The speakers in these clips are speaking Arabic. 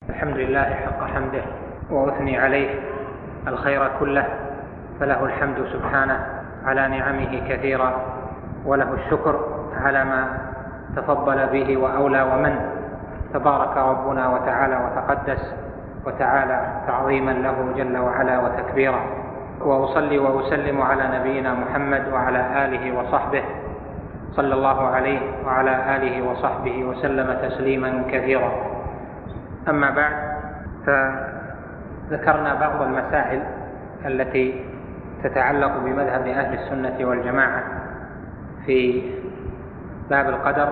الحمد لله حق حمده وأثني عليه الخير كله، فله الحمد سبحانه على نعمه كثيرا، وله الشكر على ما تفضل به وأولى ومن. تبارك ربنا وتعالى وتقدس وتعالى تعظيما له جل وعلا وتكبيرا، وأصلي وأسلم على نبينا محمد وعلى آله وصحبه، صلى الله عليه وعلى آله وصحبه وسلم تسليما كثيرا. أما بعد، فذكرنا بعض المسائل التي تتعلق بمذهب أهل السنة والجماعة في باب القدر.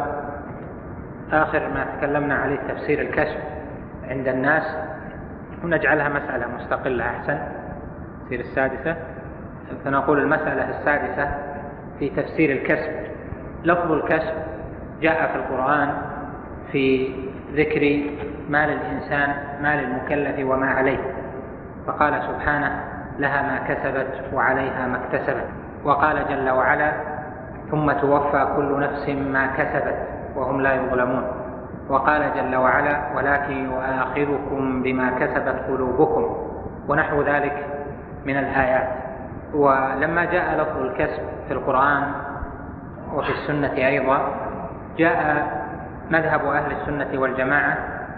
آخر ما تكلمنا عليه تفسير الكسب عند الناس، ونجعلها مسألة مستقلة أحسن، تصير السادسة. فنقول المسألة السادسة في تفسير الكسب. لفظ الكسب جاء في القرآن في ذكر ما للإنسان، ما للمكلف وما عليه، فقال سبحانه: لها ما كسبت وعليها ما اكتسبت. وقال جل وعلا: ثم توفى كل نفس ما كسبت وهم لا يظلمون. وقال جل وعلا: ولكن يؤاخذكم بما كسبت قلوبكم، ونحو ذلك من الآيات. ولما جاء لفظ الكسب في القرآن وفي السنة أيضا، جاء مذهب أهل السنة والجماعة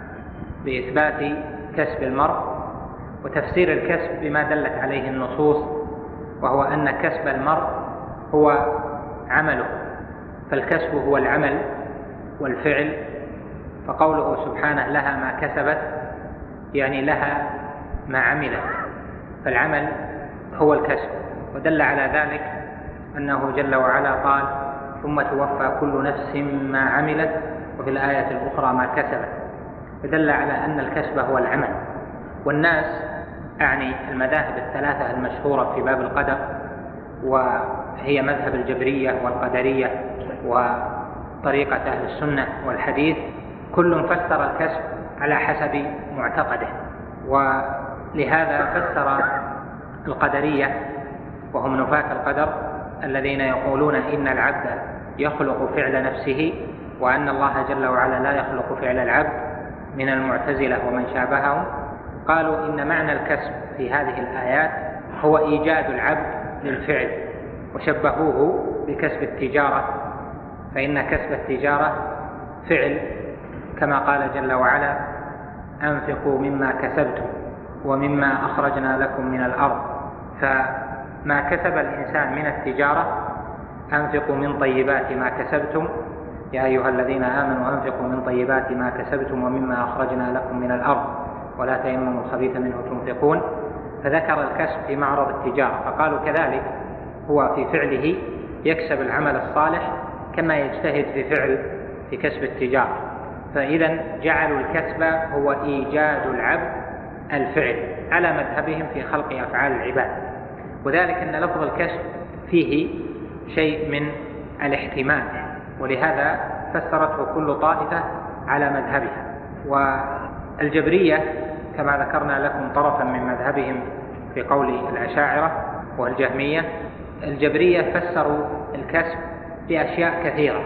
بإثبات كسب المرء وتفسير الكسب بما دلت عليه النصوص، وهو أن كسب المرء هو عمله، فالكسب هو العمل والفعل. فقوله سبحانه: لها ما كسبت، يعني لها ما عملت، فالعمل هو الكسب. ودل على ذلك أنه جل وعلا قال: ثم توفى كل نفس ما عملت، وفي الآية الأخرى ما كسبت، فدل على أن الكسب هو العمل. والناس، أعني المذاهب الثلاثة المشهورة في باب القدر، وهي مذهب الجبرية والقدرية وطريقة أهل السنة والحديث، كل فسر الكسب على حسب معتقده. ولهذا فسر القدرية، وهم نفاة القدر الذين يقولون إن العبد يخلق فعل نفسه، وأن الله جل وعلا لا يخلق فعل العبد، من المعتزلة ومن شابههم، قالوا إن معنى الكسب في هذه الآيات هو إيجاد العبد للفعل، وشبهوه بكسب التجارة، فإن كسب التجارة فعل، كما قال جل وعلا: أنفقوا مما كسبتم ومما أخرجنا لكم من الأرض. فما كسب الإنسان من التجارة: أنفقوا من طيبات ما كسبتم يا أيها الذين آمنوا أنفقوا من طيبات ما كسبتم ومما أخرجنا لكم من الأرض ولا تيمموا الخبيث منه تنفقون. فذكر الكسب في معرض التجارة، فقالوا كذلك هو في فعله يكسب العمل الصالح كما يجتهد في كسب التجارة. فإذا جعلوا الكسب هو إيجاد العبد الفعل على مذهبهم في خلق أفعال العباد. وذلك أن لفظ الكسب فيه شيء من الاحتمال، ولهذا فسرته كل طائفة على مذهبها. والجبرية كما ذكرنا لكم طرفا من مذهبهم في قول الأشاعرة والجهمية، الجبرية فسروا الكسب بأشياء كثيرة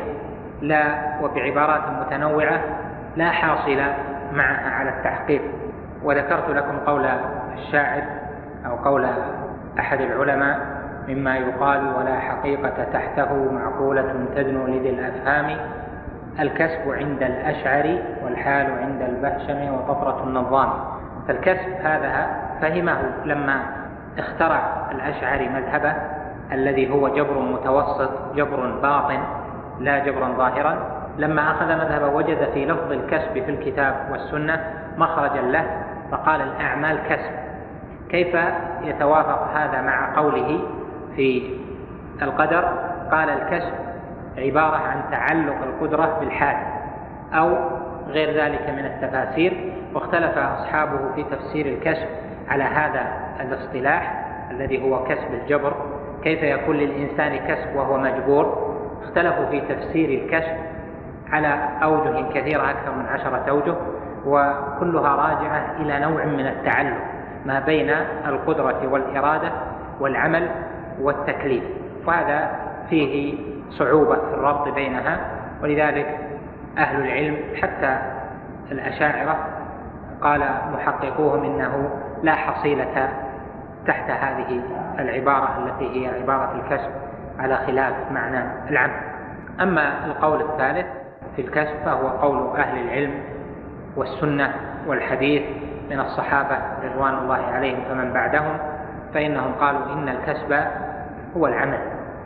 وبعبارات متنوعة لا حاصل معها على التحقيق. وذكرت لكم قول الشاعر أو قول أحد العلماء: مما يقال ولا حقيقة تحته معقولة تدنو لذي الأفهام، الكسب عند الأشعر والحال عند البهشم وطفرة النظام. فالكسب هذا فهمه لما اخترع الأشعري مذهبه الذي هو جبر متوسط، جبر باطن لا جبرا ظاهرا. لما أخذ مذهبه وجد في لفظ الكسب في الكتاب والسنة مخرجا له، فقال: الأعمال كسب. كيف يتوافق هذا مع قوله في القدر؟ قال: الكسب عبارة عن تعلق القدرة بالحال أو غير ذلك من التفاسير. واختلف أصحابه في تفسير الكسب على هذا الاصطلاح الذي هو كسب الجبر، كيف يكون للإنسان كسب وهو مجبور؟ اختلفوا في تفسير الكسب على أوجه كثيرة، أكثر من 10 أوجه، وكلها راجعة إلى نوع من التعلق ما بين القدرة والإرادة والعمل والتكليف، وهذا فيه صعوبة في الربط بينها. ولذلك أهل العلم حتى الأشاعرة قال محققوهم إنه لا حصيلة تحت هذه العبارة التي هي عبارة الكسب على خلاف معنى العمل. أما القول الثالث في الكسب فهو قول أهل العلم والسنة والحديث من الصحابة رضوان الله عليهم فمن بعدهم، فإنهم قالوا إن الكسب هو العمل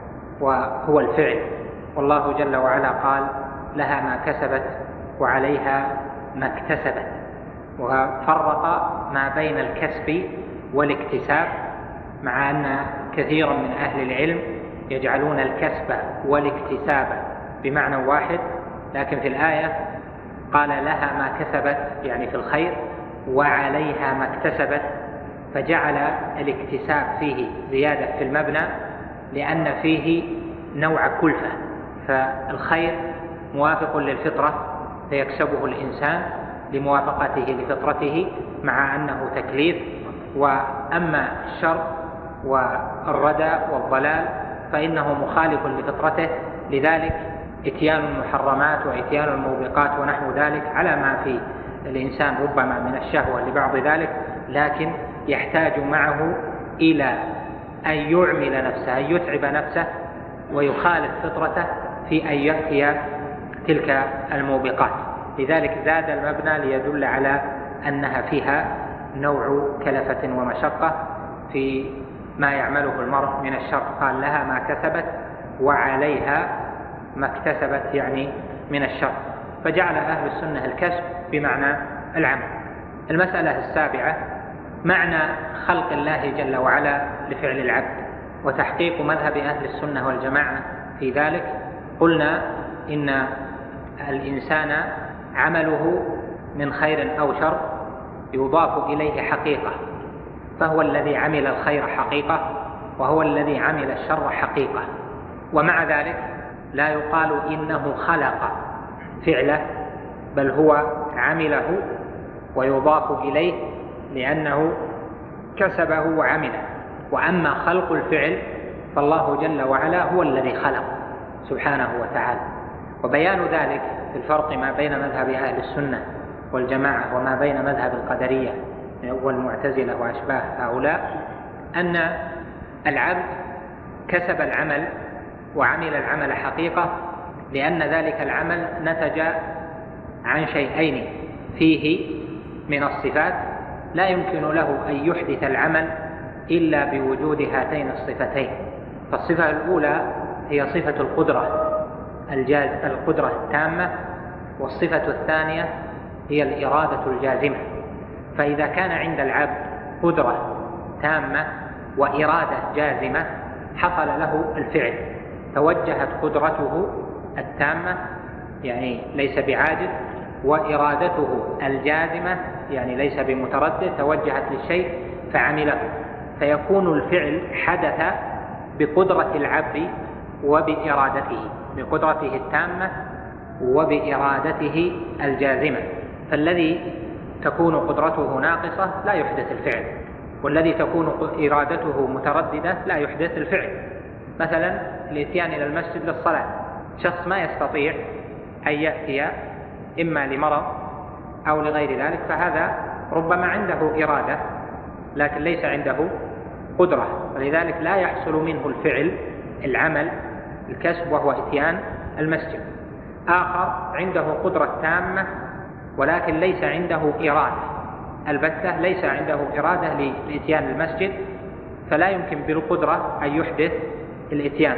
وهو الفعل، والله جل وعلا قال لها ما كسبت وعليها ما اكتسبت، وفرق ما بين الكسب والاكتساب، مع أن كثيرا من أهل العلم يجعلون الكسب والاكتساب بمعنى واحد، لكن في الآية قال لها ما كسبت يعني في الخير وعليها ما اكتسبت، فجعل الاكتساب فيه زيادة في المبنى لأن فيه نوع كلفة، فالخير موافق للفطرة فيكسبه الإنسان لموافقته لفطرته مع أنه تكليف، وأما الشر والردى والضلال فإنه مخالف لفطرته، لذلك إتيان المحرمات وإتيان الموبقات ونحو ذلك على ما في الإنسان ربما من الشهوة لبعض ذلك، لكن يحتاج معه إلى أن يعمل نفسه، أن يتعب نفسه ويخالف فطرته في أن يأتي تلك الموبقات، لذلك زاد المبنى ليدل على أنها فيها نوع كلفة ومشقة في ما يعمله المرء من الشر، قال لها ما كسبت وعليها ما اكتسبت يعني من الشر، فجعل أهل السنة الكسب بمعنى العمل. المسألة السابعة معنى خلق الله جل وعلا لفعل العبد وتحقيق مذهب أهل السنة والجماعة في ذلك. قلنا إن الإنسان عمله من خير أو شر يضاف إليه حقيقة، فهو الذي عمل الخير حقيقة وهو الذي عمل الشر حقيقة، ومع ذلك لا يقال إنه خلق فعله، بل هو عمله ويضاف إليه لأنه كسبه وعمله. وأما خلق الفعل فالله جل وعلا هو الذي خلق سبحانه وتعالى. وبيان ذلك في الفرق ما بين مذهب أهل السنة والجماعة وما بين مذهب القدرية والمعتزلة وأشباه هؤلاء، أن العبد كسب العمل وعمل العمل حقيقة، لأن ذلك العمل نتج عن شيئين فيه من الصفات لا يمكن له أن يحدث العمل إلا بوجود هاتين الصفتين. فالصفة الأولى هي صفة القدرة التامة، والصفة الثانية هي الإرادة الجازمة. فإذا كان عند العبد قدرة تامة وإرادة جازمة حصل له الفعل، توجهت قدرته التامة يعني ليس بعاجز، وإرادته الجازمة يعني ليس بمتردد، توجهت للشيء فعمله، فيكون الفعل حدث بقدرة العبد وبإرادته، بقدرته التامة وبإرادته الجازمة. فالذي تكون قدرته ناقصة لا يحدث الفعل، والذي تكون إرادته مترددة لا يحدث الفعل. مثلا الاتيان إلى المسجد للصلاة، شخص ما يستطيع أن يأتي إما لمرض أو لغير ذلك، فهذا ربما عنده إرادة لكن ليس عنده قدرة، ولذلك لا يحصل منه الفعل العمل الكسب وهو إتيان المسجد. آخر عنده قدرة تامة ولكن ليس عنده إرادة البتة، ليس عنده إرادة لإتيان المسجد، فلا يمكن بالقدرة أن يحدث الإتيان.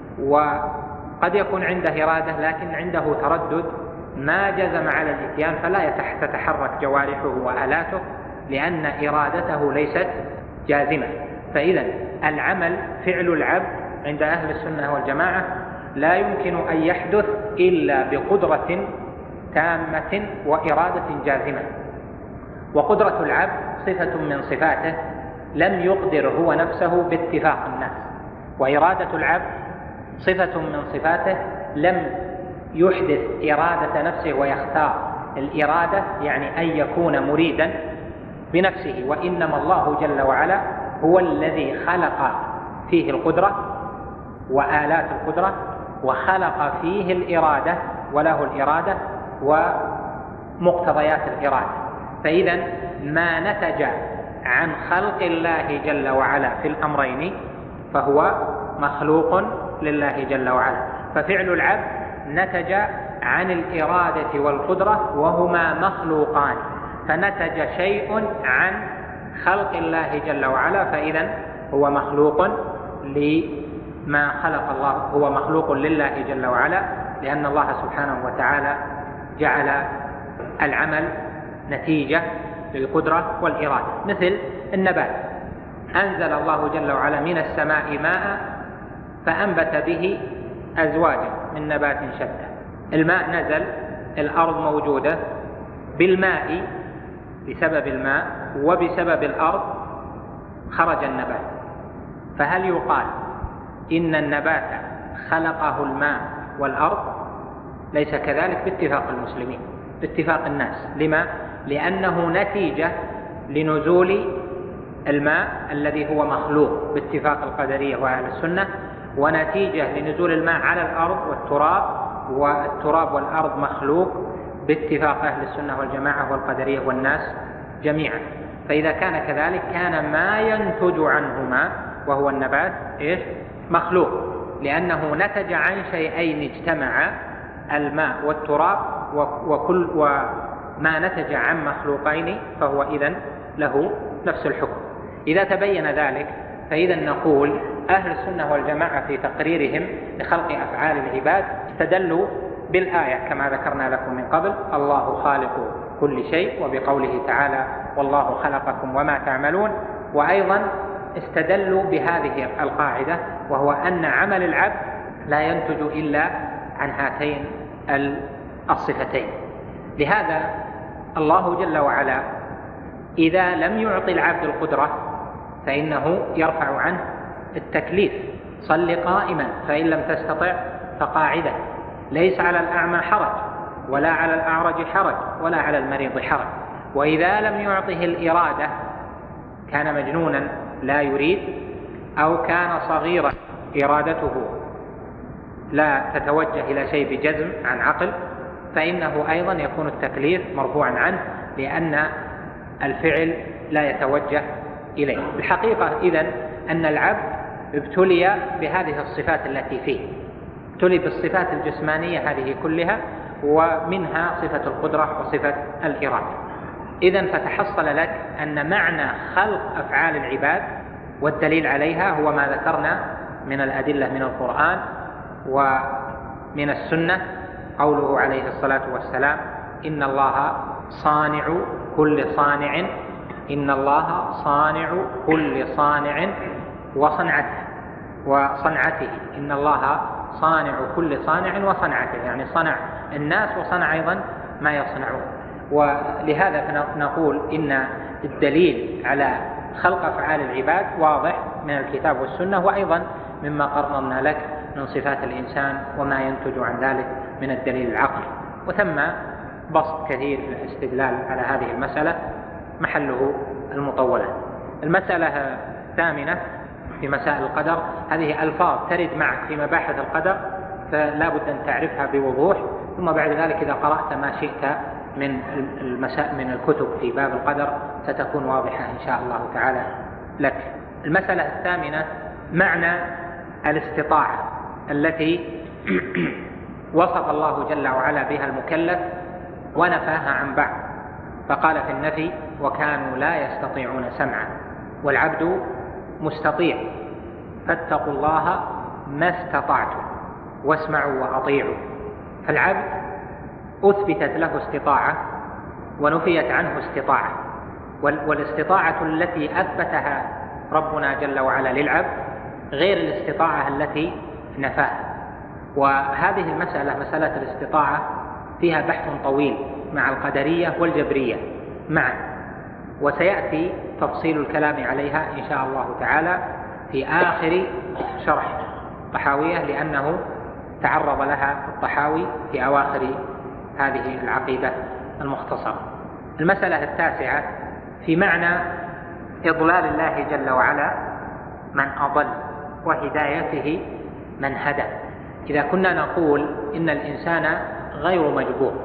وقد يكون عنده إرادة لكن عنده تردد ما جزم على الإتيان، فلا تتحرك جوارحه وآلاته لأن إرادته ليست جازمة. فإذا العمل فعل العبد عند أهل السنة والجماعة لا يمكن أن يحدث إلا بقدرة تامة وإرادة جازمة. وقدرة العبد صفة من صفاته لم يقدر هو نفسه باتفاق الناس، وإرادة العبد صفة من صفاته لم يحدث إرادة نفسه ويختار الإرادة، يعني أن يكون مريدا بنفسه، وإنما الله جل وعلا هو الذي خلق فيه القدرة وآلات القدرة، وخلق فيه الإرادة وله الإرادة ومقتضيات الإرادة. فإذا ما نتج عن خلق الله جل وعلا في الأمرين فهو مخلوق لله جل وعلا. ففعل العبد نتج عن الإرادة والقدرة وهما مخلوقان، فنتج شيء عن خلق الله جل وعلا، فإذا هو مخلوق لما خلق الله، هو مخلوق لله جل وعلا، لأن الله سبحانه وتعالى جعل العمل نتيجة للقدرة والإرادة. مثل النبات، أنزل الله جل وعلا من السماء ماء فأنبت به أزواجا من نبات شتى. الماء نزل، الأرض موجودة، بالماء بسبب الماء وبسبب الأرض خرج النبات. فهل يقال إن النبات خلقه الماء والأرض؟ ليس كذلك باتفاق المسلمين، باتفاق الناس. لما؟ لأنه نتيجة لنزول الماء الذي هو مخلوق باتفاق القدرية وأهل السنة، ونتيجة لنزول الماء على الأرض والتراب والأرض مخلوق باتفاق أهل السنة والجماعة والقدرية والناس جميعا. فإذا كان كذلك كان ما ينتج عنهما وهو النبات مخلوق، لأنه نتج عن شيئين اجتمعا، الماء والتراب، وما نتج عن مخلوقين فهو إذن له نفس الحكم. إذا تبين ذلك فإذا نقول أهل السنة والجماعة في تقريرهم لخلق أفعال العباد استدلوا بالآية كما ذكرنا لكم من قبل: الله خالق كل شيء، وبقوله تعالى: والله خلقكم وما تعملون. وأيضا استدلوا بهذه القاعدة، وهو أن عمل العبد لا ينتج إلا عن هاتين الصفتين. لهذا الله جل وعلا إذا لم يعطي العبد القدرة فإنه يرفع عنه التكليف: صل قائما فإن لم تستطع فقاعدا. ليس على الأعمى حرج، ولا على الأعرج حرج، ولا على المريض حرج. وإذا لم يعطه الإرادة، كان مجنونا لا يريد، أو كان صغيرا إرادته لا تتوجه إلى شيء بجزم عن عقل، فإنه أيضا يكون التكليف مرفوعا عنه، لأن الفعل لا يتوجه إليه. الحقيقة إذن أن العبد ابتلي بهذه الصفات التي فيه، ابتلي بالصفات الجسمانية هذه كلها، ومنها صفة القدرة وصفة الإرادة. إذن فتحصل لك أن معنى خلق أفعال العباد والدليل عليها هو ما ذكرنا من الأدلة من القرآن ومن السنة، قوله عليه الصلاة والسلام: إن الله صانع كل صانع، إن الله صانع كل صانع وصنعته، إن الله صانع كل صانع وصنعته، يعني صنع الناس وصنع أيضا ما يصنعون. ولهذا نقول إن الدليل على خلق أفعال العباد واضح من الكتاب والسنة، وأيضا مما قررنا لك من صفات الإنسان وما ينتج عن ذلك من الدليل العقلي. وثم بسط كثير في الاستدلال على هذه المسألة محله المطولة. المسألة الثامنة في مسائل القدر، هذه ألفاظ ترد معك في مباحث القدر، فلا بد أن تعرفها بوضوح، ثم بعد ذلك إذا قرأت ما شئت من الكتب في باب القدر ستكون واضحة إن شاء الله تعالى لك. المسألة الثامنة معنى الاستطاعة التي وصف الله جل وعلا بها المكلف ونفاها عن بعض، فقال في النفي: وكانوا لا يستطيعون سمعا. والعبد مستطيع، فاتقوا الله ما استطعتم واسمعوا وأطيعوا. فالعبد أثبتت له استطاعة ونفيت عنه استطاعة، والاستطاعة التي أثبتها ربنا جل وعلا للعبد غير الاستطاعة التي نفاها. وهذه المسألة، مسألة الاستطاعة، فيها بحث طويل مع القدرية والجبرية معا، وسيأتي تفصيل الكلام عليها إن شاء الله تعالى في آخر شرح الطحاوية، لأنه تعرض لها الطحاوي في أواخر هذه العقيدة المختصرة. المسألة التاسعة في معنى إضلال الله جل وعلا من أضل وهدايته من هدى. إذا كنا نقول إن الإنسان غير مجبور،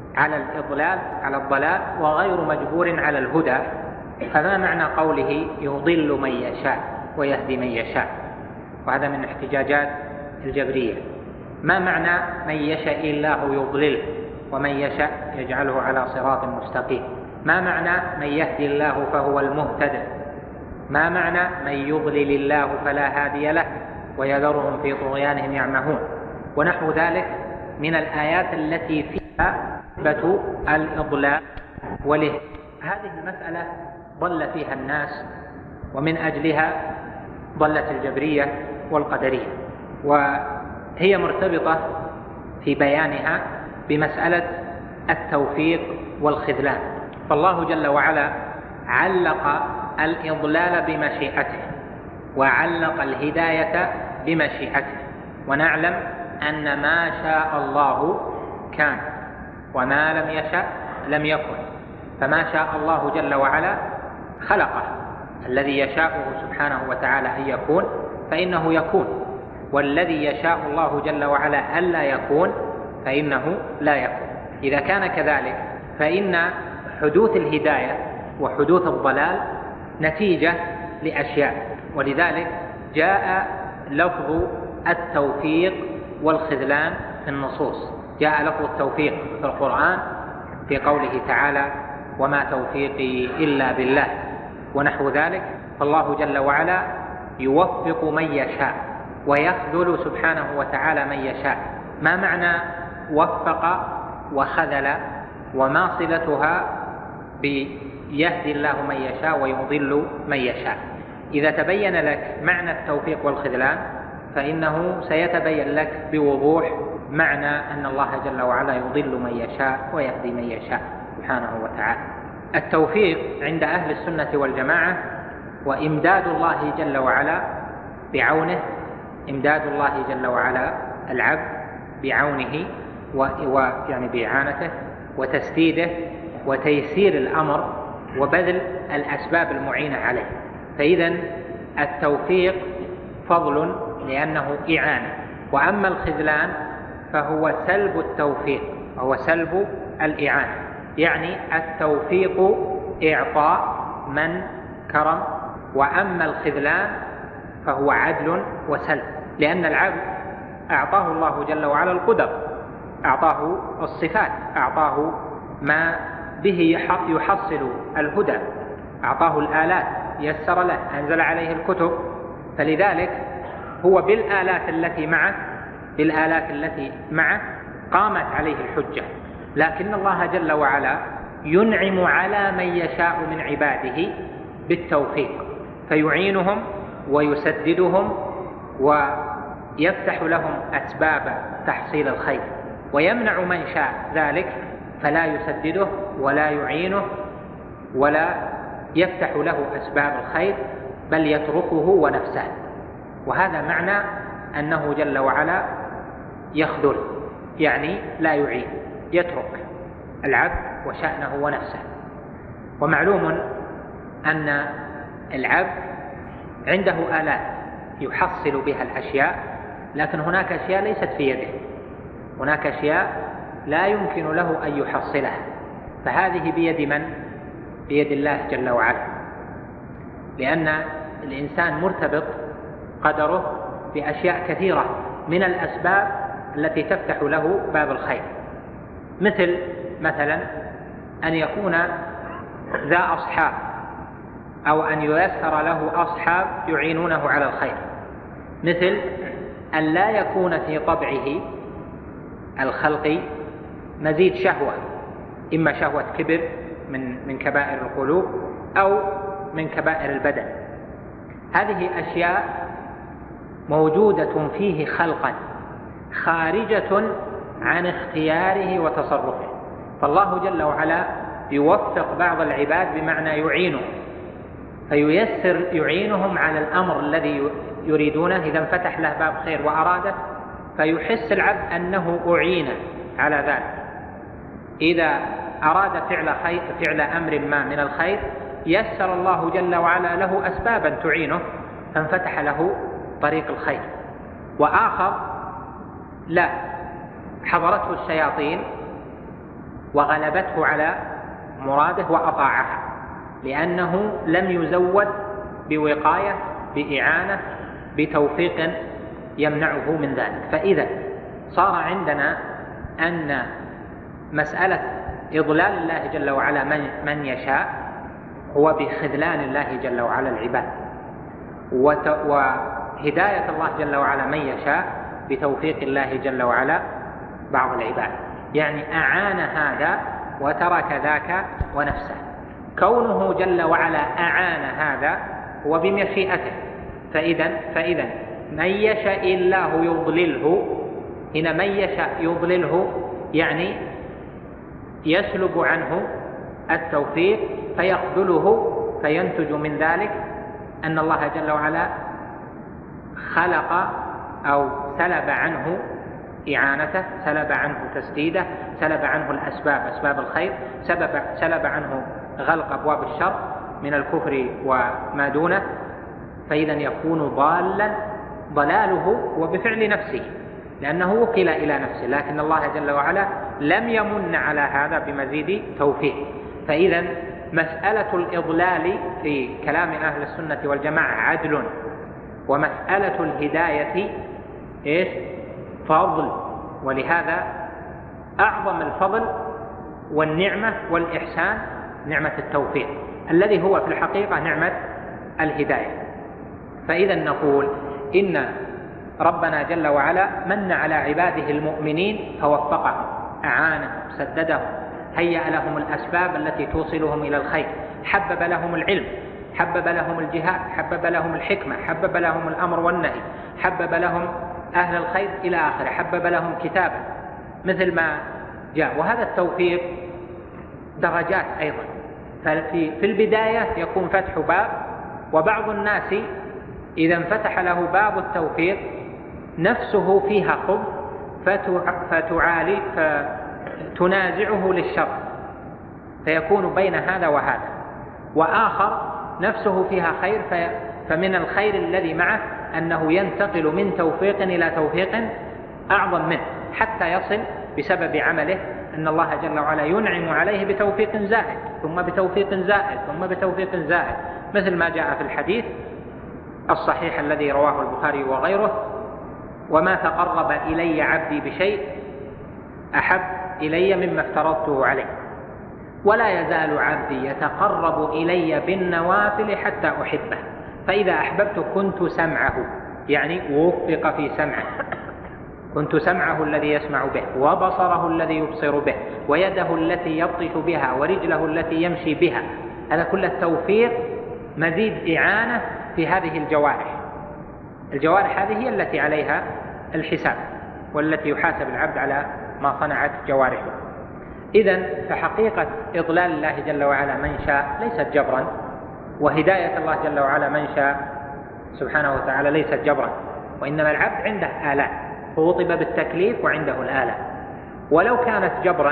على الإضلال على الضلال وغير مجبور على الهدى. فما معنى قوله يضل من يشاء ويهدي من يشاء؟ وهذا من احتجاجات الجبرية. ما معنى من يشاء الله يضلله ومن يشاء يجعله على صراط مستقيم؟ ما معنى من يهدي الله فهو المهتد؟ ما معنى من يضلل الله فلا هادي له ويذرهم في طغيانهم يعمهون؟ ونحو ذلك من الآيات التي فيها إثبات الإضلال والإهداء. هذه المسألة ضل فيها الناس، ومن أجلها ضلت الجبرية والقدرية، وهي مرتبطة في بيانها بمسألة التوفيق والخذلان. فالله جل وعلا علق الإضلال بمشيئته وعلق الهداية بمشيئته، ونعلم أن ما شاء الله كان وما لم يشأ لم يكن. فما شاء الله جل وعلا خلقه، الذي يشاءه سبحانه وتعالى أن يكون فإنه يكون، والذي يشاء الله جل وعلا ألا يكون فإنه لا يكون. إذا كان كذلك فإن حدوث الهداية وحدوث الضلال نتيجة لأشياء، ولذلك جاء لفظ التوفيق والخذلان في النصوص. جاء لفظ التوفيق في القرآن في قوله تعالى وما توفيقي إلا بالله ونحو ذلك. فالله جل وعلا يوفق من يشاء ويخذل سبحانه وتعالى من يشاء. ما معنى وفق وخذل؟ وما صلتها بيهدي الله من يشاء ويضل من يشاء؟ إذا تبين لك معنى التوفيق والخذلان فإنه سيتبين لك بوضوح معنى أن الله جل وعلا يضل من يشاء ويهدي من يشاء سبحانه وتعالى. التوفيق عند أهل السنة والجماعة وإمداد الله جل وعلا بعونه، إمداد الله جل وعلا العبد بعونه ويعني بإعانته وتسديده وتيسير الأمر وبذل الأسباب المعينة عليه. فإذا التوفيق فضل لأنه إعانة، وأما الخذلان فهو سلب التوفيق وهو سلب الإعانة. يعني التوفيق إعطاء من كرم، وأما الخذلان فهو عدل وسلب، لأن العبد أعطاه الله جل وعلا القدر، أعطاه الصفات، أعطاه ما به يحصل الهدى، أعطاه الآلات، يسر له، أنزل عليه الكتب. فلذلك هو بالآلات التي معه قامت عليه الحجة. لكن الله جل وعلا ينعم على من يشاء من عباده بالتوفيق، فيعينهم ويسددهم ويفتح لهم أسباب تحصيل الخير، ويمنع من شاء ذلك فلا يسدده ولا يعينه ولا يفتح له أسباب الخير، بل يتركه ونفسه. وهذا معنى أنه جل وعلا يخذل، يعني لا يعين، يترك العبد وشأنه ونفسه. ومعلوم أن العبد عنده آلات يحصل بها الأشياء، لكن هناك أشياء ليست في يده، هناك أشياء لا يمكن له أن يحصلها، فهذه بيد من؟ بيد الله جل وعلا، لأن الإنسان مرتبط قدره بأشياء كثيرة من الأسباب التي تفتح له باب الخير، مثلا أن يكون ذا أصحاب، أو أن ييسر له أصحاب يعينونه على الخير، مثل أن لا يكون في طبعه الخلقي مزيد شهوة، إما شهوة كبر من كبائر القلوب أو من كبائر البدن. هذه أشياء موجودة فيه خلقا خارجة عن اختياره وتصرفه. فالله جل وعلا يوفق بعض العباد بمعنى يعينه، فييسر يعينهم على الأمر الذي يريدونه. إذا انفتح له باب خير وأراده فيحس العبد أنه أعين على ذلك. إذا أراد فعل أمر ما من الخير يسر الله جل وعلا له أسبابا تعينه فانفتح له طريق الخير. وآخر لا، حضرته الشياطين وغلبته على مراده وأطاعها، لأنه لم يزود بوقاية، بإعانة، بتوفيق يمنعه من ذلك. فإذا صار عندنا أن مسألة إضلال الله جل وعلا من يشاء هو بخذلان الله جل وعلا العباد، وهداية الله جل وعلا من يشاء بتوفيق الله جل وعلا بعض العباد، يعني أعان هذا وترك ذاك ونفسه. كونه جل وعلا أعان هذا هو بمشيئته، فإذا من يشاء الله يضلله، هنا من يشاء يضلله يعني يسلب عنه التوفيق فيخذله، فينتج من ذلك أن الله جل وعلا خلق أو سلب عنه إعانته، سلب عنه تسديده، سلب عنه الأسباب، أسباب الخير، سلب عنه غلق أبواب الشر من الكفر وما دونه. فإذا يكون ضالا، ضلاله هو بفعل نفسه لأنه وكل إلى نفسه، لكن الله جل وعلا لم يمن على هذا بمزيد توفيق. فإذا مسألة الإضلال في كلام أهل السنة والجماعة عدل، ومسألة الهداية فضل. ولهذا أعظم الفضل والنعمة والإحسان نعمة التوفيق، الذي هو في الحقيقة نعمة الهداية. فإذا نقول إن ربنا جل وعلا من على عباده المؤمنين فوفقهم، أعانهم، سددهم، هيأ لهم الأسباب التي توصلهم إلى الخير، حبب لهم العلم، حبب لهم الجهاد، حبب لهم الحكمة، حبب لهم الأمر والنهي، حبب لهم أهل الخير إلى آخره، حبب لهم كتابا مثل ما جاء. وهذا التوفيق درجات أيضا، في البداية يكون فتح باب، وبعض الناس إذا انفتح له باب التوفيق نفسه فيها خبث فتنازعه للشر، فيكون بين هذا وهذا. وآخر نفسه فيها خير، فمن الخير الذي معه أنه ينتقل من توفيق إلى توفيق أعظم منه، حتى يصل بسبب عمله أن الله جل وعلا ينعم عليه بتوفيق زائد، ثم بتوفيق زائد، ثم بتوفيق زائد، مثل ما جاء في الحديث الصحيح الذي رواه البخاري وغيره: وما تقرب إلي عبدي بشيء أحب إلي مما افترضته عليه، ولا يزال عبدي يتقرب إلي بالنوافل حتى أحبه، فإذا أحببت كنت سمعه، يعني وفق في سمعه، كنت سمعه الذي يسمع به، وبصره الذي يبصر به، ويده التي يبطش بها، ورجله التي يمشي بها. هذا كل التوفيق مزيد إعانة في هذه الجوارح. الجوارح هذه هي التي عليها الحساب، والتي يحاسب العبد على ما صنعت جوارحه. إذن فحقيقة إضلال الله جل وعلا من شاء ليست جبرا، وهداية الله جل وعلا من شاء سبحانه وتعالى ليست جبرا، وإنما العبد عنده آلات، فوطب بالتكليف وعنده الآلات. ولو كانت جبرا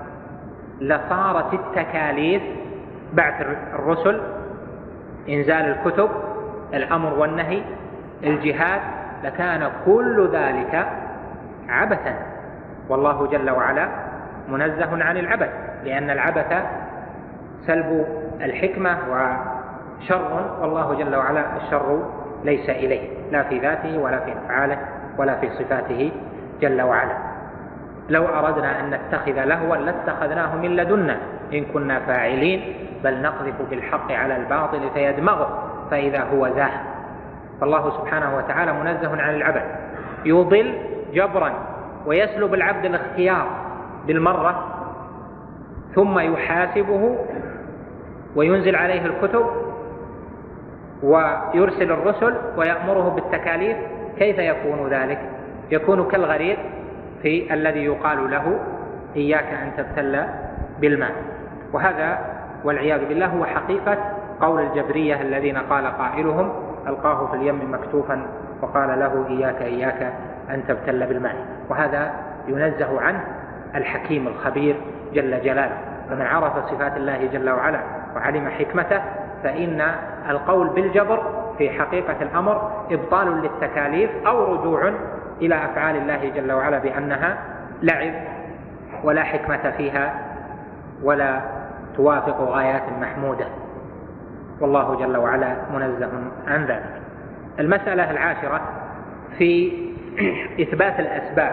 لصارت التكاليف بعث الرسل، إنزال الكتب، الأمر والنهي، الجهاد، لكان كل ذلك عبثا، والله جل وعلا منزه عن العبث، لأن العبث سلب الحكمة وشر، والله جل وعلا الشر ليس إليه، لا في ذاته ولا في أفعاله ولا في صفاته جل وعلا. لو أردنا أن نتخذ لهوا لاتخذناه من لدنا إن كنا فاعلين، بل نقذف بالحق على الباطل فيدمغه فإذا هو زاهق. فالله سبحانه وتعالى منزه عن العبث، يضل جبرا ويسلب العبد الاختيار بالمرة، ثم يحاسبه وينزل عليه الكتب ويرسل الرسل ويأمره بالتكاليف. كيف يكون ذلك؟ يكون كالغريق في الذي يقال له إياك أن تبتل بالماء. وهذا والعياذ بالله هو حقيقة قول الجبرية الذين قال قائلهم: ألقاه في اليم مكتوفا وقال له إياك أن تبتل بالماء. وهذا ينزه عنه الحكيم الخبير جل جلاله. فمن عرف صفات الله جل وعلا وعلم حكمته فإن القول بالجبر في حقيقة الأمر إبطال للتكاليف أو رجوع إلى أفعال الله جل وعلا بأنها لعب ولا حكمة فيها ولا توافق غايات محمودة، والله جل وعلا منزه عن ذلك. المسألة العاشرة في إثبات الأسباب،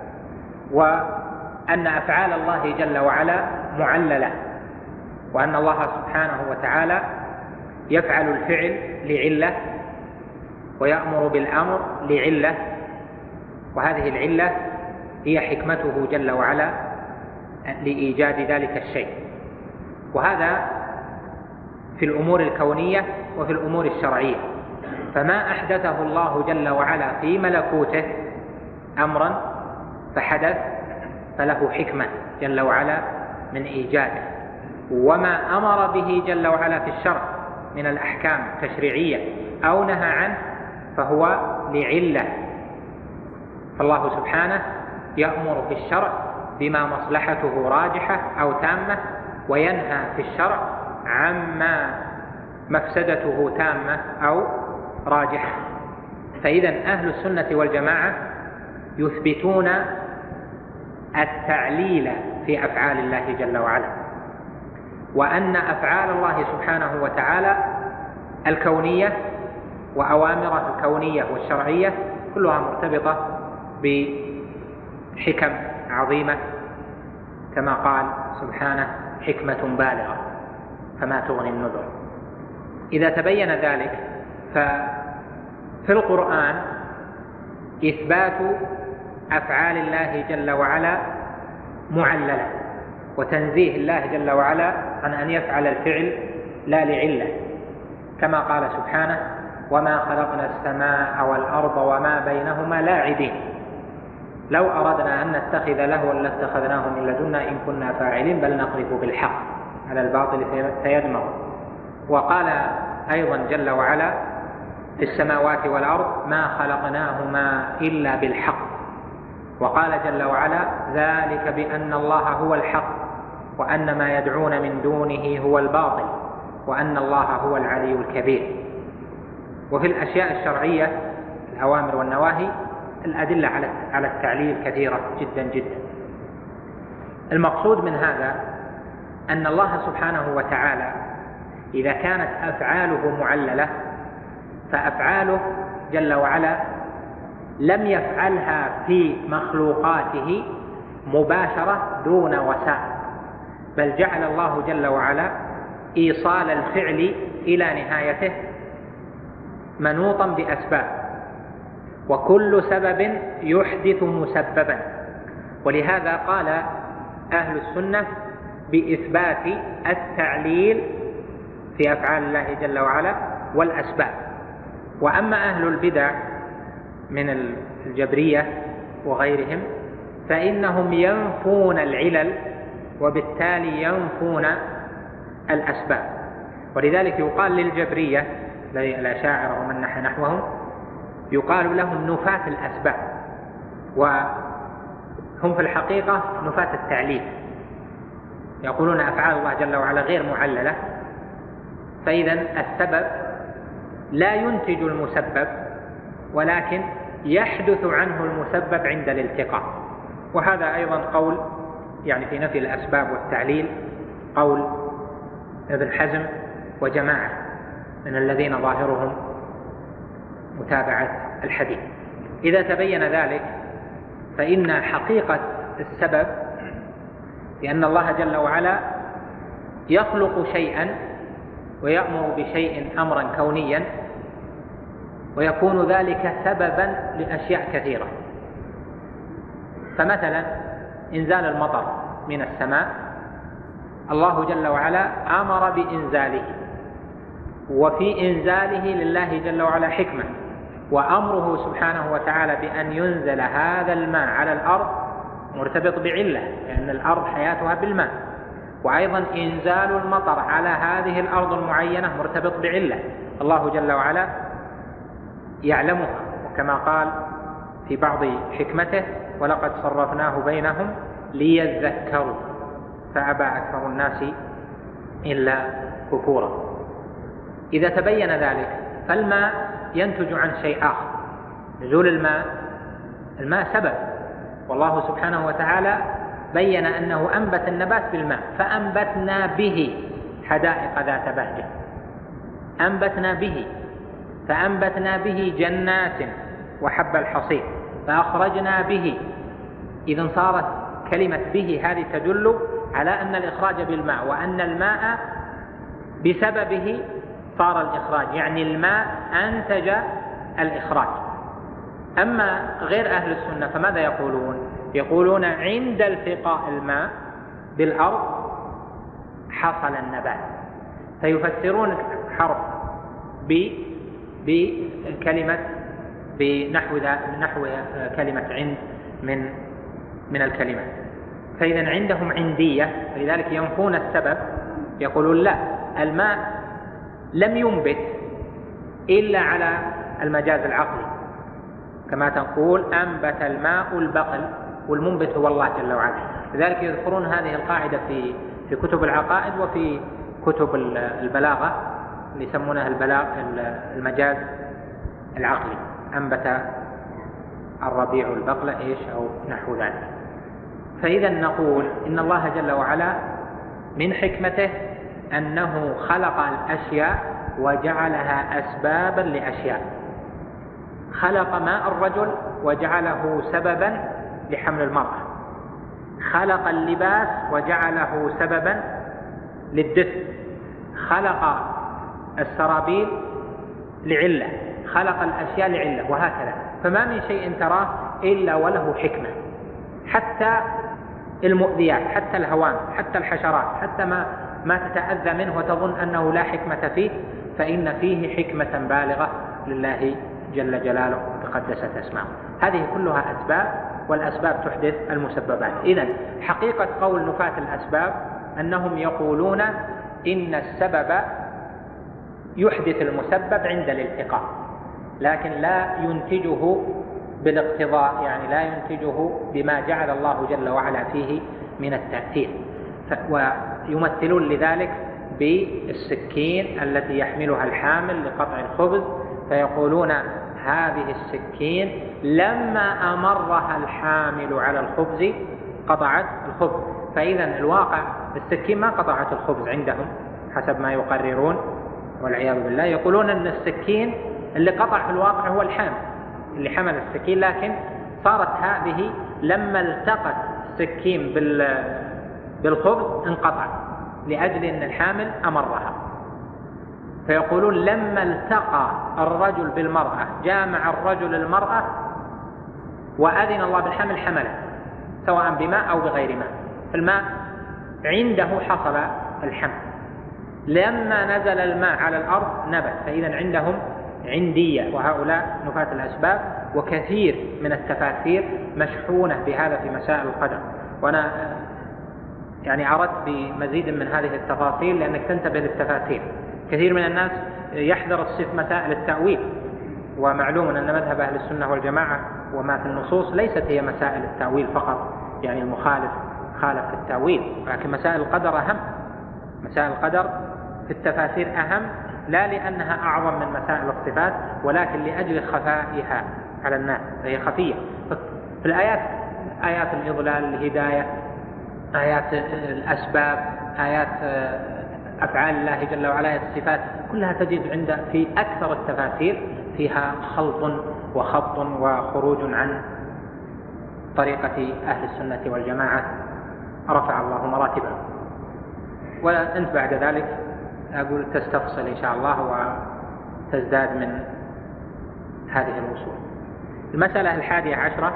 وأن أفعال الله جل وعلا معللة، وأن الله سبحانه وتعالى يفعل الفعل لعلة ويأمر بالأمر لعلة، وهذه العلة هي حكمته جل وعلا لإيجاد ذلك الشيء، وهذا في الأمور الكونية وفي الأمور الشرعية. فما أحدثه الله جل وعلا في ملكوته أمرا فحدث فله حكمة جل وعلا من إيجاده، وما أمر به جل وعلا في الشرع من الأحكام التشريعية أو نهى عنه فهو لعلة. فالله سبحانه يأمر في الشرع بما مصلحته راجحة أو تامة، وينهى في الشرع عما مفسدته تامة أو راجحة. فإذا أهل السنة والجماعة يثبتون التعليل في أفعال الله جل وعلا، وأن أفعال الله سبحانه وتعالى الكونية وأوامره الكونية والشرعية كلها مرتبطة بحكم عظيمة، كما قال سبحانه: حكمة بالغة فما تغني النذر. إذا تبين ذلك ففي القرآن إثبات أفعال الله جل وعلا معللة، وتنزيه الله جل وعلا عن أن يفعل الفعل لا لعلة، كما قال سبحانه: وما خلقنا السماء والأرض وما بينهما لاعبين لو أردنا أن نتخذ لهوا لاتخذناه من لدنا إن كنا فاعلين بل نقذف بالحق على الباطل فيدمغ. وقال أيضا جل وعلا: في السماوات والأرض ما خلقناهما إلا بالحق. وقال جل وعلا: ذلك بأن الله هو الحق وأن ما يدعون من دونه هو الباطل وأن الله هو العلي الكبير. وفي الأشياء الشرعية الأوامر والنواهي الأدلة على التعليل كثيرة جدا جدا. المقصود من هذا أن الله سبحانه وتعالى إذا كانت أفعاله معللة فأفعاله جل وعلا لم يفعلها في مخلوقاته مباشرة دون وسائط، بل جعل الله جل وعلا إيصال الفعل إلى نهايته منوطا بأسباب، وكل سبب يحدث مسببا. ولهذا قال أهل السنة بإثبات التعليل في أفعال الله جل وعلا والأسباب. وأما أهل البدع من الجبرية وغيرهم فإنهم ينفون العلل وبالتالي ينفون الأسباب. ولذلك يقال للجبرية الأشاعرة ومن نحوهم يقال لهم نفاة الأسباب، وهم في الحقيقة نفاة التعليل. يقولون أفعال الله جل وعلا غير معللة، فإذا السبب لا ينتج المسبب ولكن يحدث عنه المسبب عند الالتقاء. وهذا أيضا قول يعني في نفي الأسباب والتعليل قول ابن حزم وجماعة من الذين ظاهرهم متابعة الحديث. إذا تبين ذلك فإن حقيقة السبب لأن الله جل وعلا يخلق شيئا ويأمر بشيء أمرا كونيا، ويكون ذلك سببا لأشياء كثيرة. فمثلا إنزال المطر من السماء الله جل وعلا أمر بإنزاله، وفي إنزاله لله جل وعلا حكمة، وأمره سبحانه وتعالى بأن ينزل هذا الماء على الأرض مرتبط بعلة، لأن الأرض حياتها بالماء. وأيضا إنزال المطر على هذه الأرض المعينة مرتبط بعلة الله جل وعلا يعلمها، وكما قال في بعض حكمته: ولقد صرفناه بينهم ليذكروا فأبى أكثر الناس إلا كفورا. إذا تبين ذلك فالماء ينتج عن شيء آخر. نزول الماء سبب، والله سبحانه وتعالى بين أنه أنبت النبات بالماء، فأنبتنا به حدائق ذات بهجة، أنبتنا به، فأنبتنا به جنات وحب الحصيد فأخرجنا به. إذن صارت كلمة به هذه تدل على أن الإخراج بالماء، وأن الماء بسببه صار الإخراج، يعني الماء أنتج الإخراج. أما غير أهل السنة فماذا يقولون؟ يقولون عند التقاء الماء بالأرض حصل النبات، فيفسرون حرف بكلمة بنحو كلمة عند من الكلمة. فإذا عندهم عندية، فلذلك ينفون السبب، يقولون لا، الماء لم ينبت إلا على المجاز العقلي، كما تقول أنبت الماء البقل، والمنبت هو الله جل وعلا. لذلك يذكرون هذه القاعدة في كتب العقائد وفي كتب البلاغة، اللي يسمونها المجاز العقلي، أنبت الربيع البقل أو نحو ذلك. فإذا نقول إن الله جل وعلا من حكمته أنه خلق الأشياء وجعلها أسبابا لأشياء. خلق ماء الرجل وجعله سببا لحمل المرأة، خلق اللباس وجعله سببا للدفء، خلق السرابيل لعلة، خلق الأشياء لعلة، وهكذا. فما من شيء تراه إلا وله حكمة، حتى المؤذيات، حتى الهوام، حتى الحشرات، حتى ما تتأذى منه وتظن أنه لا حكمة فيه، فإن فيه حكمة بالغة لله جل جلاله وتقدست أسماؤه. هذه كلها أسباب، والأسباب تحدث المسببات. إذن حقيقة قول نفاة الأسباب أنهم يقولون إن السبب يحدث المسبب عند الالتقاء، لكن لا ينتجه بالاقتضاء، يعني لا ينتجه بما جعل الله جل وعلا فيه من التأثير. ويمثلون لذلك بالسكين التي يحملها الحامل لقطع الخبز، فيقولون هذه السكين لما أمرها الحامل على الخبز قطعت الخبز. فإذا الواقع السكين ما قطعت الخبز عندهم حسب ما يقررون والعياذ بالله. يقولون أن السكين اللي قطع في الواقع هو الحامل اللي حمل السكين، لكن صارت هذه لما التقت السكين بالخبز انقطع لأجل أن الحامل أمرها. فيقولون لما التقى الرجل بالمرأة، جامع الرجل المرأة وأذن الله بالحمل، حمله سواء بماء أو بغير ماء، الماء عنده حصل الحمل. لما نزل الماء على الأرض نبت. فإذا عندهم عندية، وهؤلاء نفاة الأسباب. وكثير من التفاسير مشحونة بهذا في مسائل القدر، وأنا يعني أردت بمزيد من هذه التفاصيل لأنك تنتبه للتفاسير. كثير من الناس يحذر مسائل التأويل، ومعلوم أن مذهب أهل السنة والجماعة وما في النصوص ليست هي مسائل التأويل فقط، يعني المخالف خالف في التأويل، لكن مسائل القدر أهم. مسائل القدر في التفاسير أهم، لا لأنها أعظم من مسائل الصفات، ولكن لأجل خفائها على الناس، فهي خفية. في الآيات، آيات الإضلال، الهداية، آيات الأسباب، آيات أفعال الله جل وعلا، الصفات، كلها تجد في أكثر التفاسير فيها خلط وخبط وخروج عن طريقة أهل السنة والجماعة رفع الله مراتبه. وأنت بعد ذلك أقول تستفصل إن شاء الله وتزداد من هذه الوصول. المسألة 11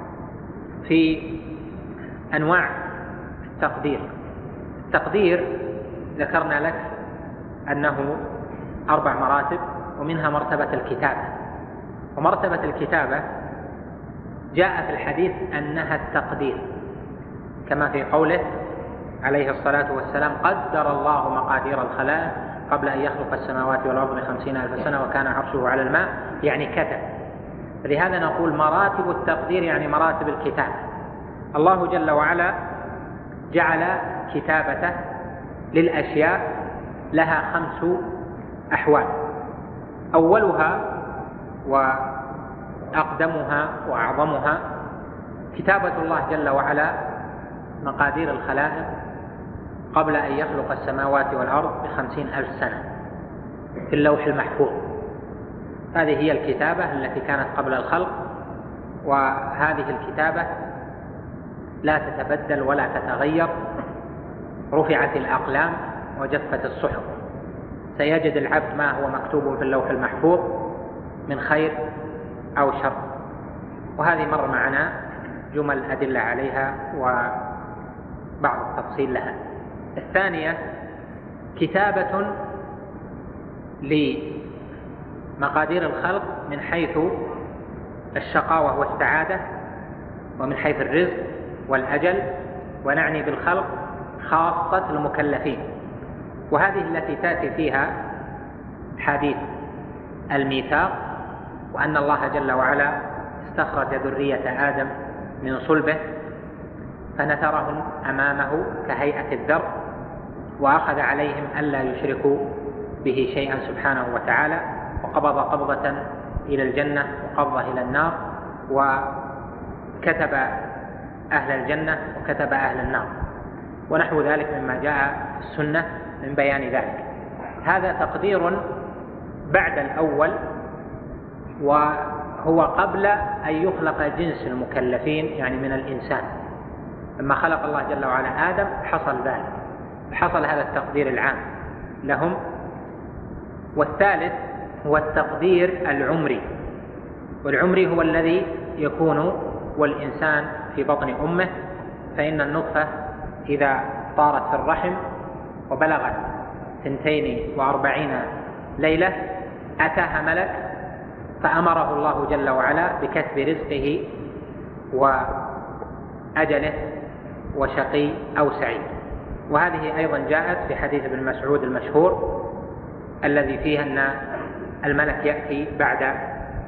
في أنواع التقدير. التقدير ذكرنا لك أنه 4 مراتب، ومنها مرتبة الكتابة. ومرتبة الكتابة جاء في الحديث أنها التقدير، كما في قوله عليه الصلاة والسلام قدر الله مقادير الخلائق قبل أن يخلق السماوات والأرض ب50,000 سنة وكان عرشه على الماء، يعني كتب. فلهذا نقول مراتب التقدير يعني مراتب الكتاب. الله جل وعلا جعل كتابته للأشياء لها 5 أحوال. أولها وأقدمها وأعظمها كتابة الله جل وعلا مقادير الخلائق قبل أن يخلق السماوات والأرض ب50,000 سنة في اللوح المحفوظ. هذه هي الكتابة التي كانت قبل الخلق، وهذه الكتابة لا تتبدل ولا تتغير. رفعت الأقلام وجفت الصحف، سيجد العبد ما هو مكتوب في اللوح المحفوظ من خير أو شر. وهذه مر معنا جمل أدلة عليها وبعض التفصيل لها. الثانية كتابة لمقادير الخلق من حيث الشقاوة والسعادة، ومن حيث الرزق والأجل، ونعني بالخلق خاصة المكلفين، وهذه التي تأتي فيها حديث الميثاق، وأن الله جل وعلا استخرج ذرية آدم من صلبه فنثرهم أمامه كهيئة الذر، وأخذ عليهم ألا يشركوا به شيئا سبحانه وتعالى، وقبض قبضة إلى الجنة وقبضة إلى النار، وكتب أهل الجنة وكتب أهل النار، ونحو ذلك مما جاء في السنة من بيان ذلك. هذا تقدير بعد الأول، وهو قبل أن يخلق جنس المكلفين يعني من الإنسان. لما خلق الله جل وعلا آدم حصل ذلك، حصل هذا التقدير العام لهم. والثالث هو التقدير العمري، والعمري هو الذي يكون والإنسان في بطن أمه، فإن النطفة إذا طارت في الرحم وبلغت 42 ليلة أتاها ملك فأمره الله جل وعلا بكتب رزقه وأجله وشقي أو سعيد. وهذه أيضا جاءت في حديث ابن مسعود المشهور الذي فيه أن الملك يأتي بعد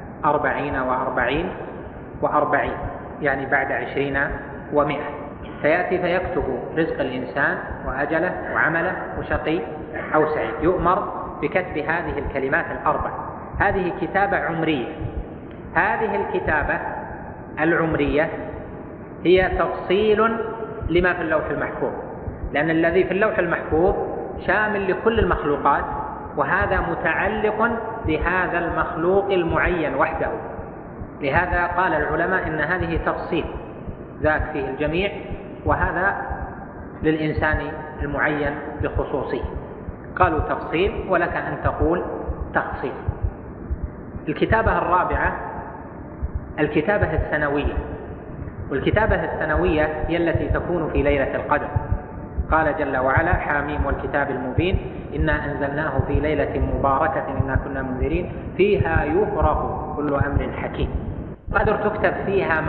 40 يعني بعد 20 و100، فيأتي فيكتب رزق الإنسان وأجله وعمله وشقي أو سعيد، يؤمر بكتب هذه الكلمات الأربع. هذه كتابة عمرية. هذه الكتابة العمرية هي تفصيل لما في اللوح المحفوظ، لأن الذي في اللوح المحفوظ شامل لكل المخلوقات، وهذا متعلق بهذا المخلوق المعين وحده. لهذا قال العلماء إن هذه تفصيل، ذاك فيه الجميع، وهذا للإنسان المعين بخصوصه. قالوا تفصيل، ولك أن تقول تخصيص. الكتابة الرابعة الكتابة السنوية، والكتابة السنوية هي التي تكون في ليلة القدر. قال جل وعلا: حاميم والكتاب المبين إنا أنزلناه في ليلة مباركة إنا كنا منذرين فيها يفرق كل أمر حكيم. قدر تكتب فيها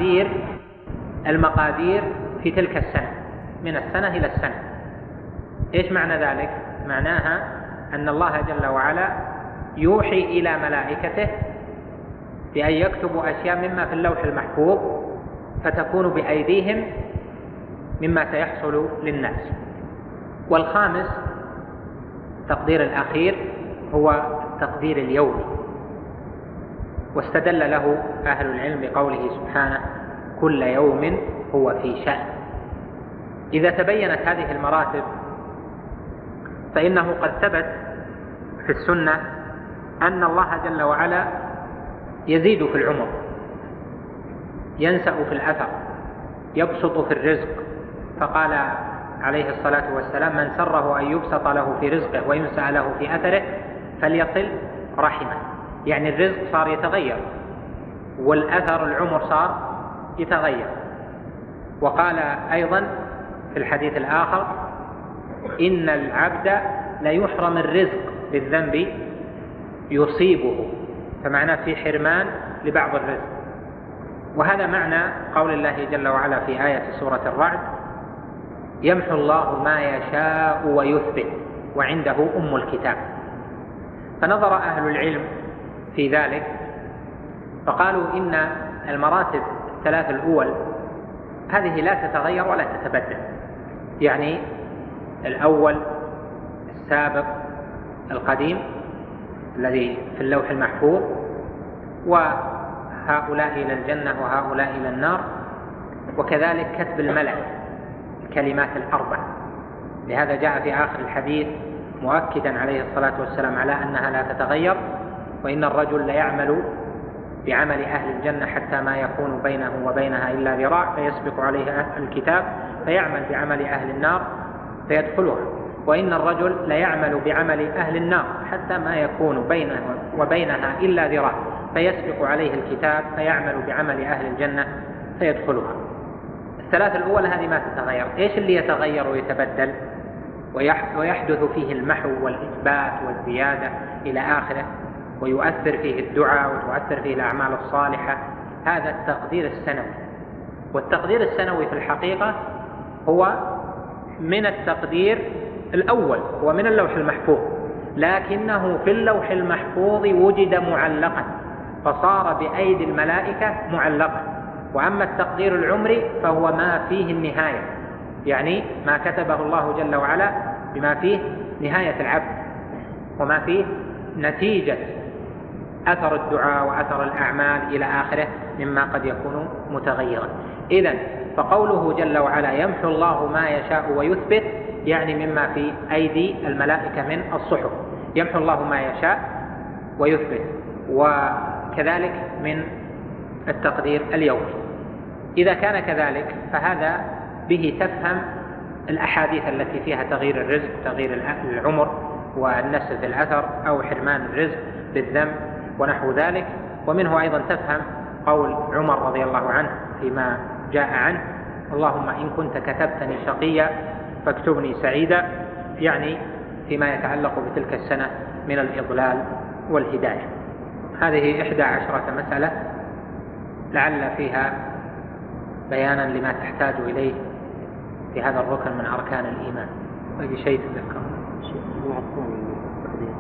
المقادير في تلك السنة، من السنة إلى السنة. إيش معنى ذلك؟ معناها أن الله جل وعلا يوحي إلى ملائكته بأن يكتبوا أشياء مما في اللوح المحفوظ فتكون بأيديهم مما سيحصل للناس. والخامس التقدير الأخير هو التقدير اليومي، واستدل له أهل العلم بقوله سبحانه: كل يوم هو في شأن. إذا تبينت هذه المراتب فإنه قد ثبت في السنة أن الله جل وعلا يزيد في العمر، ينسأ في الأثر، يبسط في الرزق. فقال عليه الصلاة والسلام: من سره أن يبسط له في رزقه وينسأ له في أثره فليصل رحمه. يعني الرزق صار يتغير، والأثر العمر صار يتغير. وقال أيضا في الحديث الآخر: إن العبد ليحرم الرزق بالذنب يصيبه، فمعناه في حرمان لبعض الرزق. وهذا معنى قول الله جل وعلا في آية سورة الرعد: يمحو الله ما يشاء ويثبت وعنده أم الكتاب. فنظر أهل العلم في ذلك فقالوا إن المراتب الثلاث الأول هذه لا تتغير ولا تتبدل، يعني الأول السابق القديم الذي في اللوح المحفوظ، وهؤلاء إلى الجنة وهؤلاء إلى النار، وكذلك كتب الملك الكلمات الأربع. لهذا جاء في آخر الحديث مؤكدا عليه الصلاة والسلام على أنها لا تتغير: وإن الرجل ليعمل بعمل أهل الجنة حتى ما يكون بينه وبينها إلا ذراع فيسبق عليه الكتاب فيعمل بعمل أهل النار فيدخلها، وإن الرجل ليعمل بعمل أهل النار حتى ما يكون بينه وبينها إلا ذراع فيسبق عليه الكتاب فيعمل بعمل أهل الجنة فيدخلها. الثلاث الأول هذه ما تتغير. إيش اللي يتغير ويتبدل ويحدث فيه المحو والإثبات والزيادة إلى آخره، ويؤثر فيه الدعاء وتؤثر فيه الأعمال الصالحة؟ هذا التقدير السنوي. والتقدير السنوي في الحقيقة هو من التقدير الأول، هو من اللوح المحفوظ، لكنه في اللوح المحفوظ وجد معلقا فصار بأيدي الملائكة معلقا. وأما التقدير العمري فهو ما فيه النهاية، يعني ما كتبه الله جل وعلا بما فيه نهاية العبد وما فيه نتيجة أثر الدعاء وأثر الأعمال إلى آخره مما قد يكون متغيرا. إذن فقوله جل وعلا يمحو الله ما يشاء ويثبت، يعني مما في أيدي الملائكة من الصحف، يمحو الله ما يشاء ويثبت. وكذلك من التقدير اليومي. إذا كان كذلك فهذا به تفهم الأحاديث التي فيها تغيير الرزق، تغيير العمر، والنسل في الأثر، أو حرمان الرزق بالذنب ونحو ذلك. ومنه أيضا تفهم قول عمر رضي الله عنه فيما جاء عنه: اللهم إن كنت كتبتني شقيا فاكتبني سعيدا، يعني فيما يتعلق بتلك السنة من الإضلال والهداية. هذه 11 مسألة لعل فيها بيانا لما تحتاج إليه في هذا الركن من أركان الإيمان. أي شيء تذكر؟ النوع الثاني من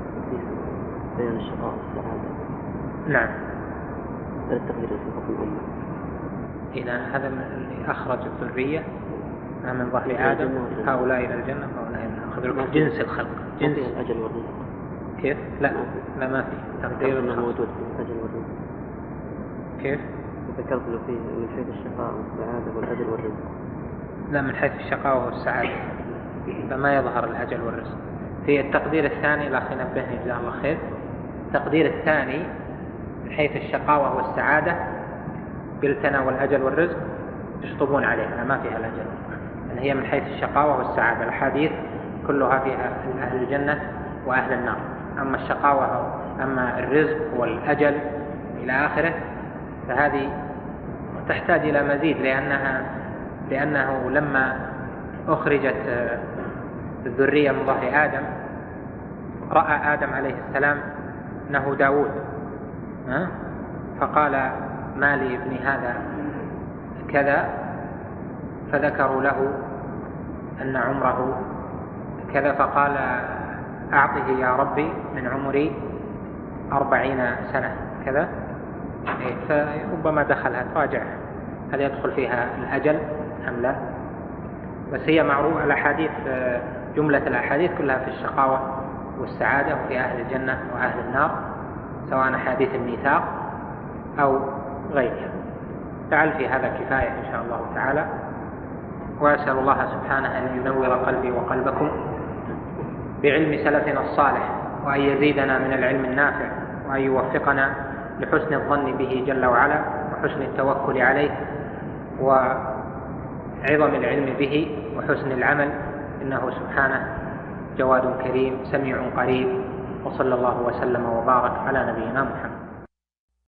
بيان الشقاء والسعادة. نعم. هذا التقدير في حكم الأمة. إذا هذا اللي أخرج الذرية من ظهر آدم هؤلاء إلى الجنة وهؤلاء إلى النار. جنس الخلق، جنس الأجل والرزق. كيف؟ لا ما في تقدير موجود في الأجل والرزق. كيف؟ ذكرت له فيه من حيث الشقاء والسعادة والأجل والرزق. لا، من حيث الشقاء والسعادة فما يظهر الأجل والرزق. في التقدير الثاني الأخ نبهني جزاه الله خير، التقدير الثاني من حيث الشقاوة والسعادة قلتنا والأجل والرزق يشطبون عليها، ما فيها الأجل، يعني هي من حيث الشقاوة والسعادة. الحديث كلها فيها أهل الجنة وأهل النار. أما الشقاوة أما الرزق والأجل إلى آخره فهذه تحتاج إلى مزيد، لأنه لما أخرجت الذرية من ظهر آدم رأى آدم عليه السلام أنه داود، فقال: ما لي ابني هذا كذا، فذكروا له أن عمره كذا، فقال: أعطه يا ربي من عمري 40 سنة كذا. فربما دخلها، تراجع هل يدخل فيها الأجل أم لا. بس هي معروف الأحاديث، جملة الأحاديث كلها في الشقاوة والسعادة وفي أهل الجنة وأهل النار، سواء أحاديث الميثاق أو غيرها. لعل في هذا كفاية إن شاء الله تعالى، وأسأل الله سبحانه أن ينور قلبي وقلبكم بعلم سلفنا الصالح، وأن يزيدنا من العلم النافع، وأن يوفقنا لحسن الظن به جل وعلا، وحسن التوكل عليه، وعظم العلم به، وحسن العمل، إنه سبحانه جواد كريم سميع قريب. وصلى الله وسلم وبارك على نبينا محمد.